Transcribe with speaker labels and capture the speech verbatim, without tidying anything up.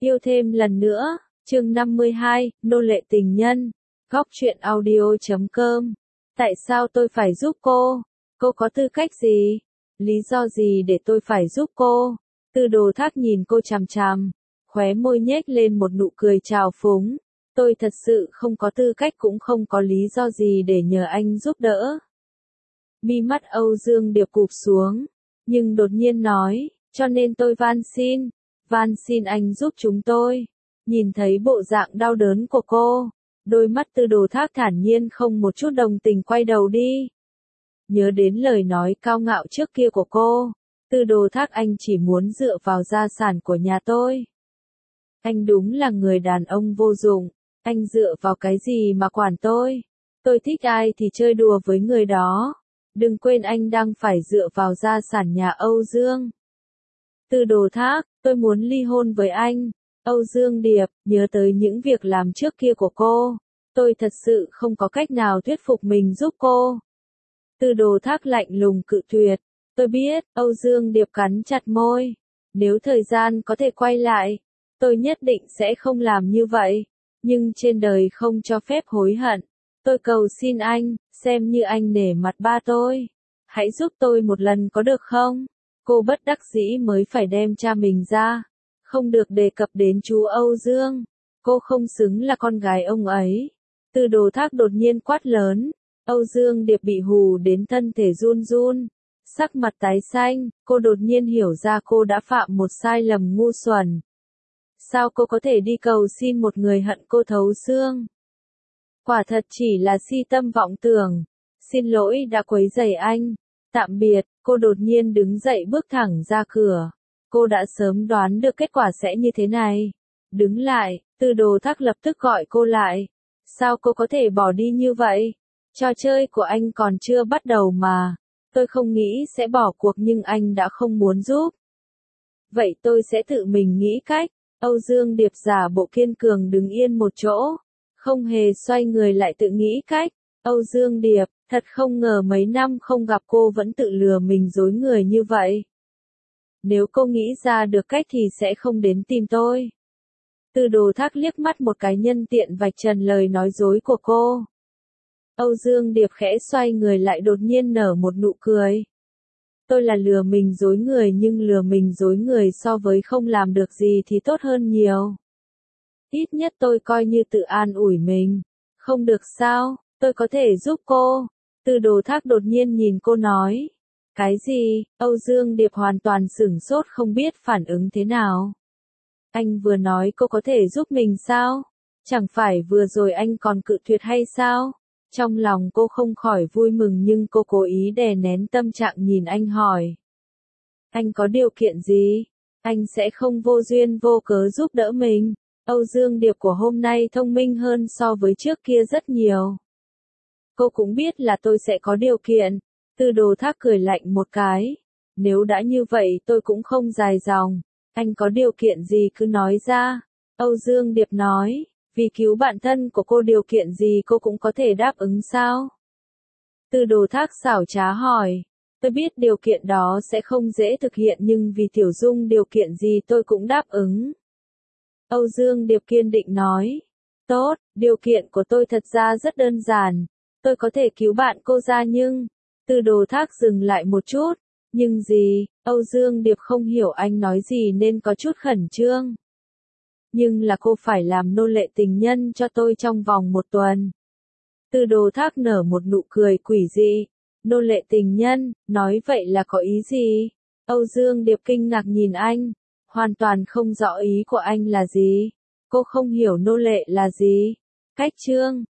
Speaker 1: Yêu thêm lần nữa, chương năm mươi hai, nô lệ tình nhân, góc truyện audio chấm com. Tại sao tôi phải giúp cô? Cô có tư cách gì? Lý do gì để tôi phải giúp cô? Tư Đồ Thác nhìn cô chằm chằm, khóe môi nhếch lên một nụ cười trào phúng. Tôi thật sự không có tư cách cũng không có lý do gì để nhờ anh giúp đỡ. Mi mắt Âu Dương Điệp cụp xuống, nhưng đột nhiên nói, cho nên tôi van xin, van xin anh giúp chúng tôi. Nhìn thấy bộ dạng đau đớn của cô, đôi mắt Tư Đồ Thác thản nhiên không một chút đồng tình quay đầu đi. Nhớ đến lời nói cao ngạo trước kia của cô, Tư Đồ Thác, anh chỉ muốn dựa vào gia sản của nhà tôi. Anh đúng là người đàn ông vô dụng, anh dựa vào cái gì mà quản tôi? Tôi thích ai thì chơi đùa với người đó. Đừng quên anh đang phải dựa vào gia sản nhà Âu Dương. Tư Đồ Thác, tôi muốn ly hôn với anh. Âu Dương Điệp, nhớ tới những việc làm trước kia của cô. Tôi thật sự không có cách nào thuyết phục mình giúp cô. Tư Đồ Thác lạnh lùng cự tuyệt. Tôi biết, Âu Dương Điệp cắn chặt môi. Nếu thời gian có thể quay lại, tôi nhất định sẽ không làm như vậy. Nhưng trên đời không cho phép hối hận. Tôi cầu xin anh, xem như anh nể mặt ba tôi. Hãy giúp tôi một lần có được không? Cô bất đắc dĩ mới phải đem cha mình ra. Không được đề cập đến chú Âu Dương. Cô không xứng là con gái ông ấy. Tư Đồ Thác đột nhiên quát lớn. Âu Dương Điệp bị hù đến thân thể run run. Sắc mặt tái xanh, cô đột nhiên hiểu ra cô đã phạm một sai lầm ngu xuẩn. Sao cô có thể đi cầu xin một người hận cô thấu xương? Quả thật chỉ là si tâm vọng tưởng. Xin lỗi đã quấy rầy anh. Tạm biệt, cô đột nhiên đứng dậy bước thẳng ra cửa. Cô đã sớm đoán được kết quả sẽ như thế này. Đứng lại, Tư Đồ Thác lập tức gọi cô lại. Sao cô có thể bỏ đi như vậy? Trò chơi của anh còn chưa bắt đầu mà. Tôi không nghĩ sẽ bỏ cuộc nhưng anh đã không muốn giúp. Vậy tôi sẽ tự mình nghĩ cách. Âu Dương Điệp giả bộ kiên cường đứng yên một chỗ. Không hề xoay người lại tự nghĩ cách. Âu Dương Điệp, thật không ngờ mấy năm không gặp cô vẫn tự lừa mình dối người như vậy. Nếu cô nghĩ ra được cách thì sẽ không đến tìm tôi. Tư Đồ Thác liếc mắt một cái nhân tiện vạch trần lời nói dối của cô. Âu Dương Điệp khẽ xoay người lại đột nhiên nở một nụ cười. Tôi là lừa mình dối người nhưng lừa mình dối người so với không làm được gì thì tốt hơn nhiều. Ít nhất tôi coi như tự an ủi mình. Không được sao, tôi có thể giúp cô. Tư Đồ Thác đột nhiên nhìn cô nói. Cái gì? Âu Dương Điệp hoàn toàn sửng sốt không biết phản ứng thế nào. Anh vừa nói cô có thể giúp mình sao? Chẳng phải vừa rồi anh còn cự tuyệt hay sao? Trong lòng cô không khỏi vui mừng nhưng cô cố ý đè nén tâm trạng nhìn anh hỏi. Anh có điều kiện gì? Anh sẽ không vô duyên vô cớ giúp đỡ mình. Âu Dương Điệp của hôm nay thông minh hơn so với trước kia rất nhiều. Cô cũng biết là tôi sẽ có điều kiện. Tư Đồ Thác cười lạnh một cái. Nếu đã như vậy tôi cũng không dài dòng. Anh có điều kiện gì cứ nói ra. Âu Dương Điệp nói. Vì cứu bản thân của cô điều kiện gì cô cũng có thể đáp ứng sao? Tư Đồ Thác xảo trá hỏi. Tôi biết điều kiện đó sẽ không dễ thực hiện nhưng vì Tiểu Dung điều kiện gì tôi cũng đáp ứng. Âu Dương Điệp kiên định nói. Tốt, điều kiện của tôi thật ra rất đơn giản. Tôi có thể cứu bạn cô ra nhưng... Tư Đồ Thác dừng lại một chút. Nhưng gì? Âu Dương Điệp không hiểu anh nói gì nên có chút khẩn trương. Nhưng là cô phải làm nô lệ tình nhân cho tôi trong vòng một tuần. Tư Đồ Thác nở một nụ cười quỷ dị. Nô lệ tình nhân, nói vậy là có ý gì? Âu Dương Điệp kinh ngạc nhìn anh. Hoàn toàn không rõ ý của anh là gì. Cô không hiểu nô lệ là gì. Cách chương.